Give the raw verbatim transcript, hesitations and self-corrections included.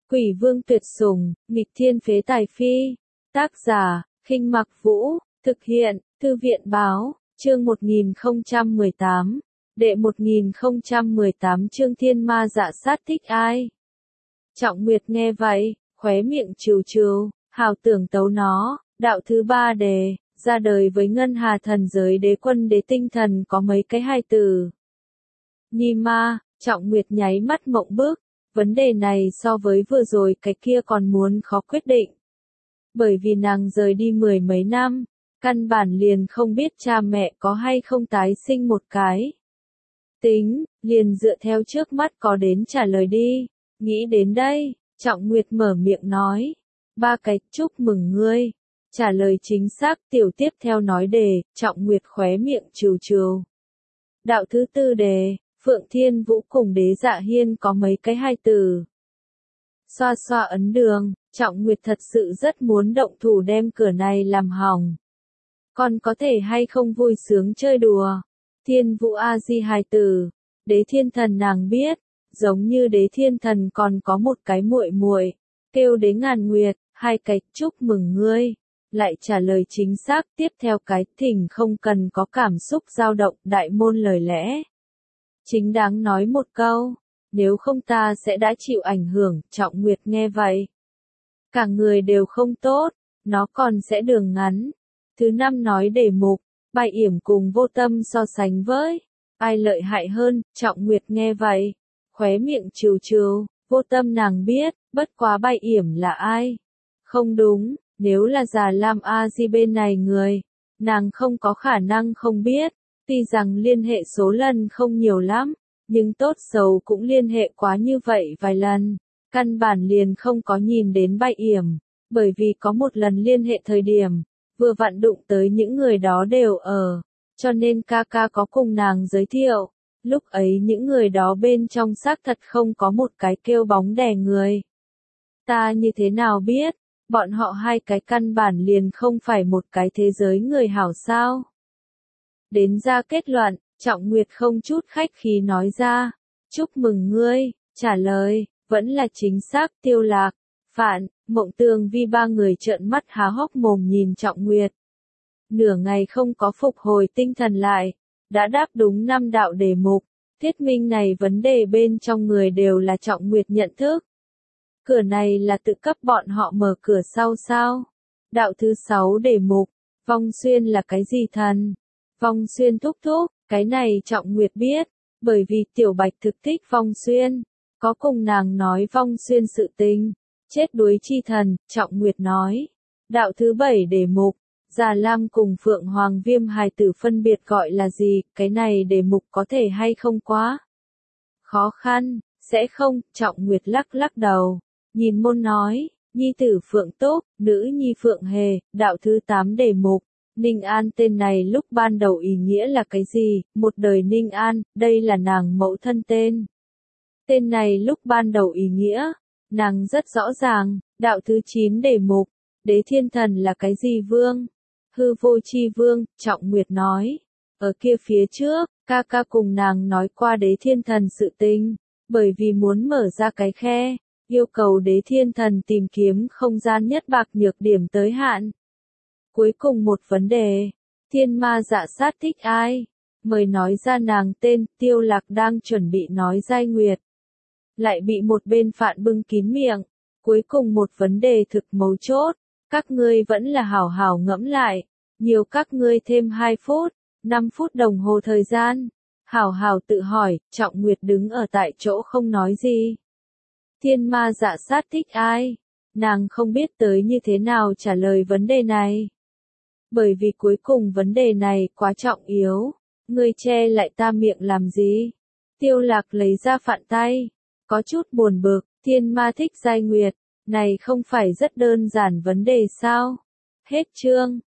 Quỷ vương tuyệt sủng, nghịch thiên phế tài phi. Tác giả, Khinh Mặc Vũ, thực hiện, Thư viện báo, chương một nghìn không trăm mười tám, đệ một nghìn không trăm mười tám chương thiên ma dạ sát thích ai. Trọng Nguyệt nghe vậy, khóe miệng trừ trừ, hào tưởng tấu nó, đạo thứ ba đề, ra đời với ngân hà thần giới đế quân đế tinh thần có mấy cái hai từ. Nhi ma, Trọng Nguyệt nháy mắt mộng bức, vấn đề này so với vừa rồi cái kia còn muốn khó quyết định. Bởi vì nàng rời đi mười mấy năm, căn bản liền không biết cha mẹ có hay không tái sinh một cái. Tính, liền dựa theo trước mắt có đến trả lời đi, nghĩ đến đây, Trọng Nguyệt mở miệng nói, ba cái, chúc mừng ngươi. Trả lời chính xác, tiểu tiếp theo nói đề, Trọng Nguyệt khóe miệng trừ trừ. Đạo thứ tư đề, Phượng Thiên Vũ cùng Đế Dạ Hiên có mấy cái hai từ. Xoa xoa ấn đường, Trọng Nguyệt thật sự rất muốn động thủ đem cửa này làm hỏng. Còn có thể hay không vui sướng chơi đùa. Thiên Vũ A Di hai từ, Đế Thiên Thần nàng biết, giống như Đế Thiên Thần còn có một cái muội muội, kêu Đế Ngàn Nguyệt, hai cái, chúc mừng ngươi. Lại trả lời chính xác, tiếp theo cái, thỉnh không cần có cảm xúc dao động, đại môn lời lẽ. Chính đáng nói một câu, nếu không ta sẽ đã chịu ảnh hưởng. Trọng Nguyệt nghe vậy, cả người đều không tốt, nó còn sẽ đường ngắn. Thứ năm nói đề mục, Bại Yểm cùng Vô Tâm so sánh với, ai lợi hại hơn. Trọng Nguyệt nghe vậy, khóe miệng trừ trừ, Vô Tâm nàng biết, bất quá Bại Yểm là ai? Không đúng, nếu là Già Lam A Di bên này người, nàng không có khả năng không biết. Tuy rằng liên hệ số lần không nhiều lắm, nhưng tốt xấu cũng liên hệ quá như vậy vài lần. Căn bản liền không có nhìn đến Bại Yểm, bởi vì có một lần liên hệ thời điểm, vừa vặn đụng tới những người đó đều ở, cho nên ca ca có cùng nàng giới thiệu. Lúc ấy những người đó bên trong xác thật không có một cái kêu bóng đè người. Ta như thế nào biết, bọn họ hai cái căn bản liền không phải một cái thế giới người hảo sao? Đến ra kết luận, Trọng Nguyệt không chút khách khí nói ra, chúc mừng ngươi. Trả lời, vẫn là chính xác. Tiêu Lạc, Phạn, Mộng Tường Vi ba người trợn mắt há hốc mồm nhìn Trọng Nguyệt. Nửa ngày không có phục hồi tinh thần lại, đã đáp đúng năm đạo đề mục, thuyết minh này vấn đề bên trong người đều là Trọng Nguyệt nhận thức. Cửa này là tự cấp bọn họ mở cửa sau sao? Đạo thứ sáu đề mục, Vong Xuyên là cái gì thần? Vong Xuyên thúc thúc, cái này Trọng Nguyệt biết, bởi vì Tiểu Bạch thực thích Vong Xuyên, có cùng nàng nói Vong Xuyên sự tình. Chết đuối chi thần, Trọng Nguyệt nói. Đạo thứ bảy đề mục, Già Lam cùng Phượng Hoàng Viêm hài tử phân biệt gọi là gì? Cái này đề mục có thể hay không quá khó khăn? Sẽ không. Trọng Nguyệt lắc lắc đầu, nhìn môn nói, nhi tử Phượng Túc, nữ nhi Phượng Hề. Đạo thứ tám đề mục, Ninh An tên này lúc ban đầu ý nghĩa là cái gì? Một đời Ninh An, đây là nàng mẫu thân tên. Tên này lúc ban đầu ý nghĩa, nàng rất rõ ràng. Đạo thứ chín đề mục, Đế Thiên Thần là cái gì vương? Hư vô chi vương. Trọng Nguyệt nói, ở kia phía trước, ca ca cùng nàng nói qua Đế Thiên Thần sự tình, bởi vì muốn mở ra cái khe, yêu cầu Đế Thiên Thần tìm kiếm không gian nhất bạc nhược điểm tới hạn. Cuối cùng một vấn đề, thiên ma dạ sát thích ai? Mời nói ra nàng tên. Tiêu Lạc đang chuẩn bị nói Giai Nguyệt, lại bị một bên Phạn bưng kín miệng. Cuối cùng một vấn đề thực mấu chốt, các ngươi vẫn là hảo hảo ngẫm lại, nhiều các ngươi thêm hai phút, năm phút đồng hồ thời gian, hảo hảo tự hỏi. Trọng Nguyệt đứng ở tại chỗ không nói gì. Thiên ma dạ sát thích ai? Nàng không biết tới như thế nào trả lời vấn đề này. Bởi vì cuối cùng vấn đề này quá trọng yếu, ngươi che lại ta miệng làm gì? Tiêu Lạc lấy ra Phạn tay, có chút buồn bực, thiên ma thích Giai Nguyệt, này không phải rất đơn giản vấn đề sao? Hết chương.